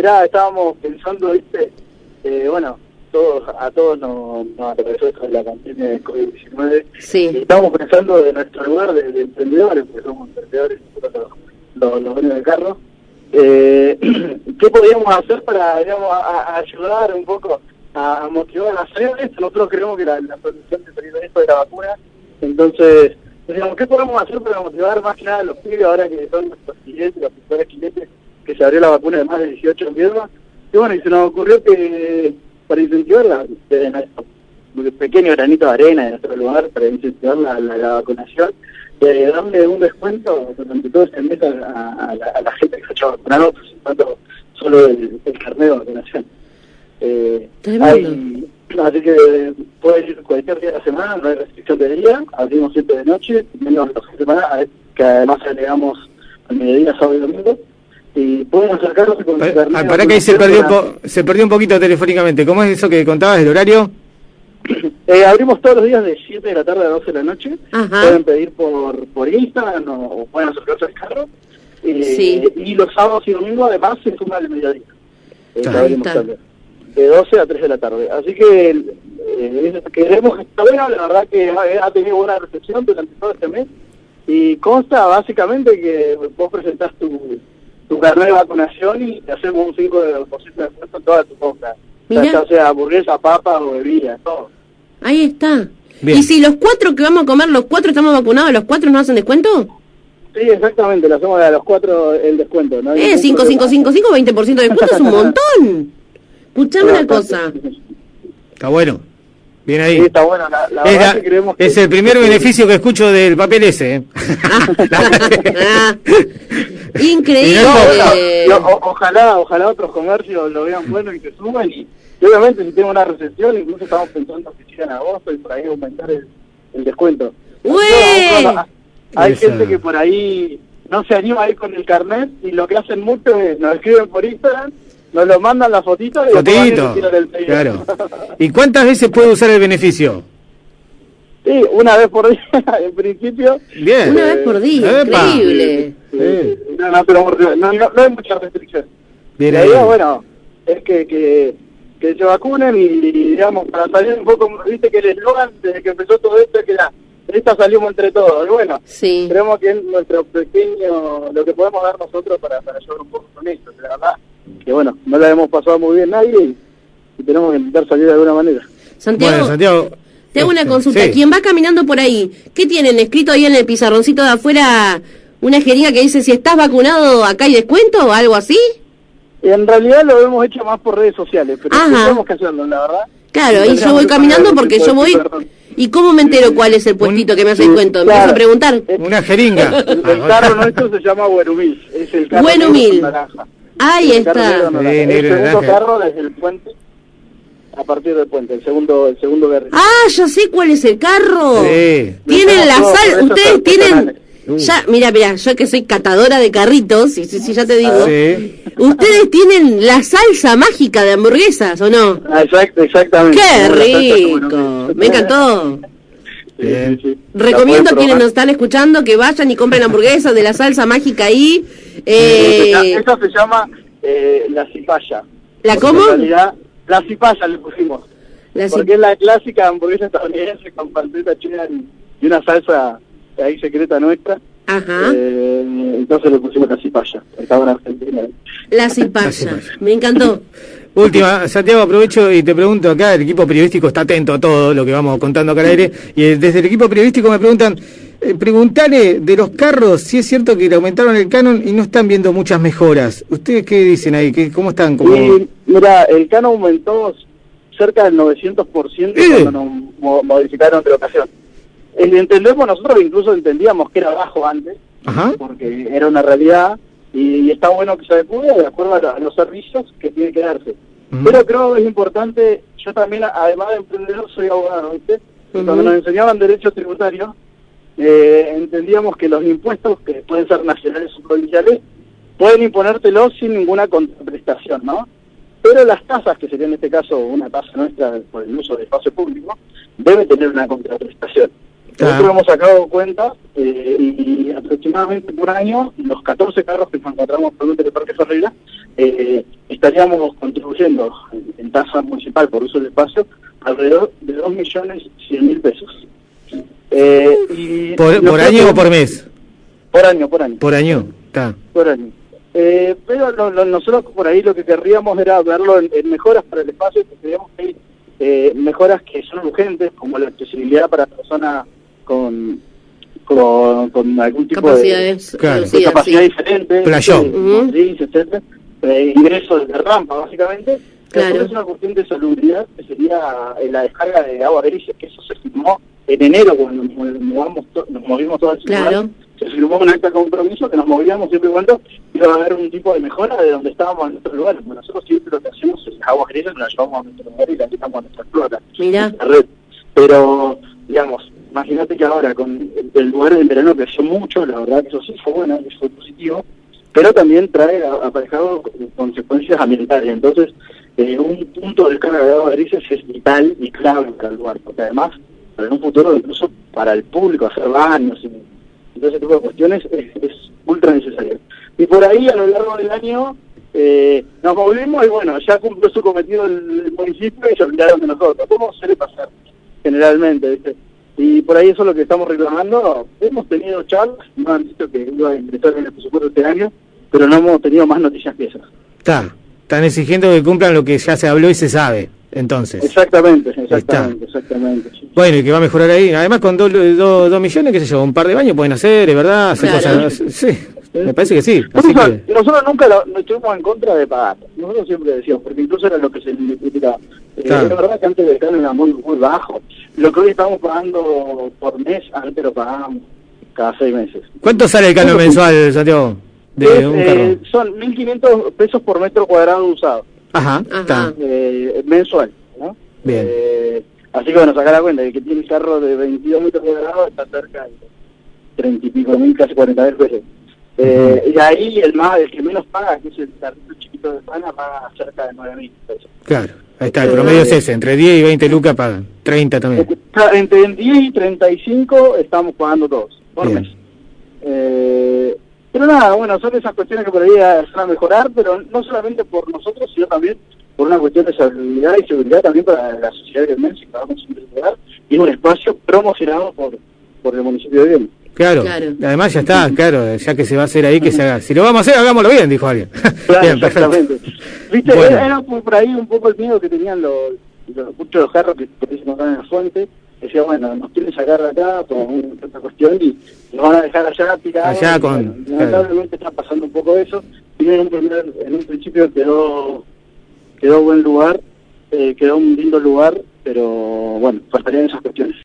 mirá, estábamos pensando, viste, bueno, a todos nos atravesó esto de la pandemia del COVID-19. Sí. Y estábamos pensando de nuestro lugar de emprendedores, porque somos emprendedores, nosotros los dueños de carros. ¿Qué podíamos hacer para, digamos, a ayudar un poco a motivar a hacer esto? Nosotros creemos que la solución de salir de esto de la vacuna. Entonces, digamos, ¿qué podemos hacer para motivar más que nada a los pibes ahora que son nuestros clientes, los principales clientes, que se abrió la vacuna de más de 18 en Viedma? Y bueno, y se nos ocurrió que para incentivar desde nuestro pequeño granito de arena de nuestro lugar, para incentivar la vacunación, darle un descuento durante todo este mes a la gente que se ha hecho vacunado, presentando solo el carnet de vacunación. Así que puede ir cualquier día de la semana, no hay restricción de día, abrimos 7 de noche, menos los de semana, que además agregamos al mediodía, sábado y domingo, y pueden acercarse con el carnet. Para que ahí se perdió un poquito telefónicamente. ¿Cómo es eso que contabas del horario? Abrimos todos los días de 7 de la tarde a 12 de la noche. Ajá. Pueden pedir por Instagram o pueden acercarse al carro. Sí. Y los sábados y domingos además se suma al mediodía. Ahí está. De 12 a 3 de la tarde. Así que queremos que está bueno, la verdad que ha tenido buena recepción durante todo este mes. Y consta básicamente que vos presentás tu carnet de vacunación y te hacemos un 5% de descuento en toda tu compra. Ya sea hamburguesa, papa o bebida, todo. Ahí está. Bien. ¿Y si los 4 que vamos a comer, los 4 estamos vacunados, los 4 nos hacen descuento? Sí, exactamente, le hacemos a los 4 el descuento, ¿no? 5, 5, 5, 5, 20% de descuento es un montón. Escuchame una cosa. Está bueno. Bien ahí. Sí, está bueno. La verdad que creemos que es el primer beneficio que escucho del papel ese. Increíble. Ojalá otros comercios lo vean bueno y se sumen. Y obviamente si tengo una recepción, incluso estamos pensando que sigan a agosto y por ahí aumentar el descuento. Hay gente que por ahí no se anima a ir con el carnet y lo que hacen mucho es nos escriben por Instagram, nos lo mandan la fotito y fotito, claro. ¿Y cuántas veces puede usar el beneficio? Sí, una vez por día, en principio. Bien. Una vez por día, increíble. Sí. No hay mucha restricción. Bien. La idea, bueno, es que se vacunen y, digamos, para salir un poco, viste que el eslogan desde que empezó todo esto es que esta salimos entre todos. Y bueno, sí. Creemos que es nuestro pequeño, lo que podemos dar nosotros para ayudar un poco con esto. La verdad, que bueno, no la hemos pasado muy bien nadie y tenemos que intentar salir de alguna manera. Santiago, te hago una consulta. Sí. Quien va caminando por ahí, ¿qué tienen escrito ahí en el pizarroncito de afuera? ¿Una jeringa que dice si estás vacunado acá hay descuento o algo así? En realidad lo hemos hecho más por redes sociales, pero tenemos que hacerlo, la verdad. Claro, y yo voy caminando porque yo voy... ¿Y cómo me entero cuál es el puestito que me hace descuento? ¿Me vas a preguntar? Una jeringa. El carro nuestro se llama Buenumil. Es el carro Buenumil. naranja. Ahí está. El segundo carro desde el puente, a partir del puente, el segundo carril. Ah, ya sé cuál es el carro. Sí. Tienen la sal, ustedes tienen... Ya, mira, yo que soy catadora de carritos, sí, ya te digo. Sí. Ustedes tienen la salsa mágica de hamburguesas, ¿o no? Exactamente. ¡Qué rico! Me encantó. Sí. Recomiendo a quienes nos están escuchando que vayan y compren hamburguesas de la salsa mágica ahí. Esa se llama la cipaya. ¿La cómo? En realidad, la cipaya le pusimos. Porque es la clásica hamburguesa estadounidense con panceta china y una salsa ahí secreta nuestra. Ajá. Entonces le pusimos la cipaya. Estaba en Argentina. La cipaya. Me encantó. Última, Santiago, aprovecho y te pregunto acá, el equipo periodístico está atento a todo lo que vamos contando acá al aire, y desde el equipo periodístico me preguntan, preguntale de los carros si es cierto que le aumentaron el canon y no están viendo muchas mejoras. ¿Ustedes qué dicen ahí? ¿Cómo están? Mira, el canon aumentó cerca del 900% cuando nos modificaron de ocasión. Entendemos, nosotros incluso entendíamos que era bajo antes, porque era una realidad, y está bueno que se adecue de acuerdo a los servicios que tiene que darse. Pero creo que es importante, yo también, además de emprendedor, soy abogado, ¿viste? Cuando nos enseñaban derechos tributarios, entendíamos que los impuestos, que pueden ser nacionales o provinciales, pueden imponértelos sin ninguna contraprestación, ¿no? Pero las tasas, que sería en este caso una tasa nuestra por el uso de espacio público, debe tener una contraprestación. Nosotros hemos sacado cuenta y aproximadamente por año, los 14 carros que nos encontramos actualmente en el Parque Ferreira, estaríamos contribuyendo en tasa municipal por uso del espacio alrededor de 2.100.000 pesos. ¿Por año o por mes? Por año. Por año, está. Por año. Pero nosotros por ahí lo que querríamos era verlo en mejoras para el espacio, que creemos que hay mejoras que son urgentes, como la accesibilidad para personas con algún tipo de capacidad diferente, etcétera, ingresos de rampa básicamente. Claro. Es una cuestión de salubridad, que sería la descarga de agua gris, que eso se firmó en enero cuando nos movimos toda la ciudad. Claro. Se firmó un acta de compromiso que nos movíamos siempre y cuando iba a haber un tipo de mejora de donde estábamos en nuestro lugar. Porque nosotros siempre lo que hacemos es las aguas grises, nos las llevamos a nuestro lugar y las quitamos a nuestra flota, nuestra red. Pero, digamos, imagínate que ahora con el lugar del verano creció mucho, la verdad que eso sí fue bueno, eso fue positivo, pero también trae aparejado consecuencias ambientales. Entonces, un punto de descarga de aguas grises es vital y clave para el lugar, porque además, para en un futuro, incluso para el público, hacer baños y todo ese tipo de cuestiones es ultra necesario. Y por ahí, a lo largo del año, nos movimos y bueno, ya cumplió su cometido el municipio y se olvidaron de nosotros. ¿Cómo suele pasar generalmente, ¿viste? Y por ahí eso es lo que estamos reclamando. Hemos tenido charlas, nos han dicho que iba a ingresar en el presupuesto este año, pero no hemos tenido más noticias que esas. Están exigiendo que cumplan lo que ya se habló y se sabe, entonces. Exactamente. Sí. Bueno, y que va a mejorar ahí. Además, con 2 millones, qué sé yo, un par de baños pueden hacer, es verdad, hacer cosas. Sí, me parece que sí. Así que... Nosotros nunca no estuvimos en contra de pagar. Nosotros siempre decíamos, porque incluso era lo que se le criticaba. La verdad que antes del canon era muy bajo. Lo que hoy estamos pagando por mes, antes lo pagábamos cada 6 meses. ¿Cuánto sale el canon mensual, Santiago? De un carro. Son 1.500 pesos por metro cuadrado usado. Ajá. Mensual, ¿no? Bien. Así que bueno, sacar la cuenta de que tiene el carro de 22 metros cuadrados está cerca de 30 y pico mil, casi 40.000 pesos. Y ahí el que menos paga, que es el carrito chiquito de pana, paga cerca de 9.000 pesos. Claro, ahí está, el promedio es ese, entre 10 y 20 lucas pagan, 30 también. Entre 10 y 35 estamos pagando todos, por mes. Pero nada, bueno, son esas cuestiones que por ahí van a mejorar, pero no solamente por nosotros, sino también por una cuestión de salubridad y seguridad también para la sociedad de Mensi, que vamos a integrar, y un espacio promocionado por el municipio de Viena. Claro, además ya está, ya que se va a hacer ahí, que se haga. Si lo vamos a hacer, hagámoslo bien, dijo alguien. Claro, bien, exactamente. ¿Viste? Bueno. Era por ahí un poco el miedo que tenían muchos de los carros que se encontraban en la fuente. Decía, bueno, nos quieren sacar de acá por esta cuestión y nos van a dejar allá tirados. Allá lamentablemente está pasando un poco eso. Y en un principio quedó buen lugar, quedó un lindo lugar, pero bueno, faltarían esas cuestiones.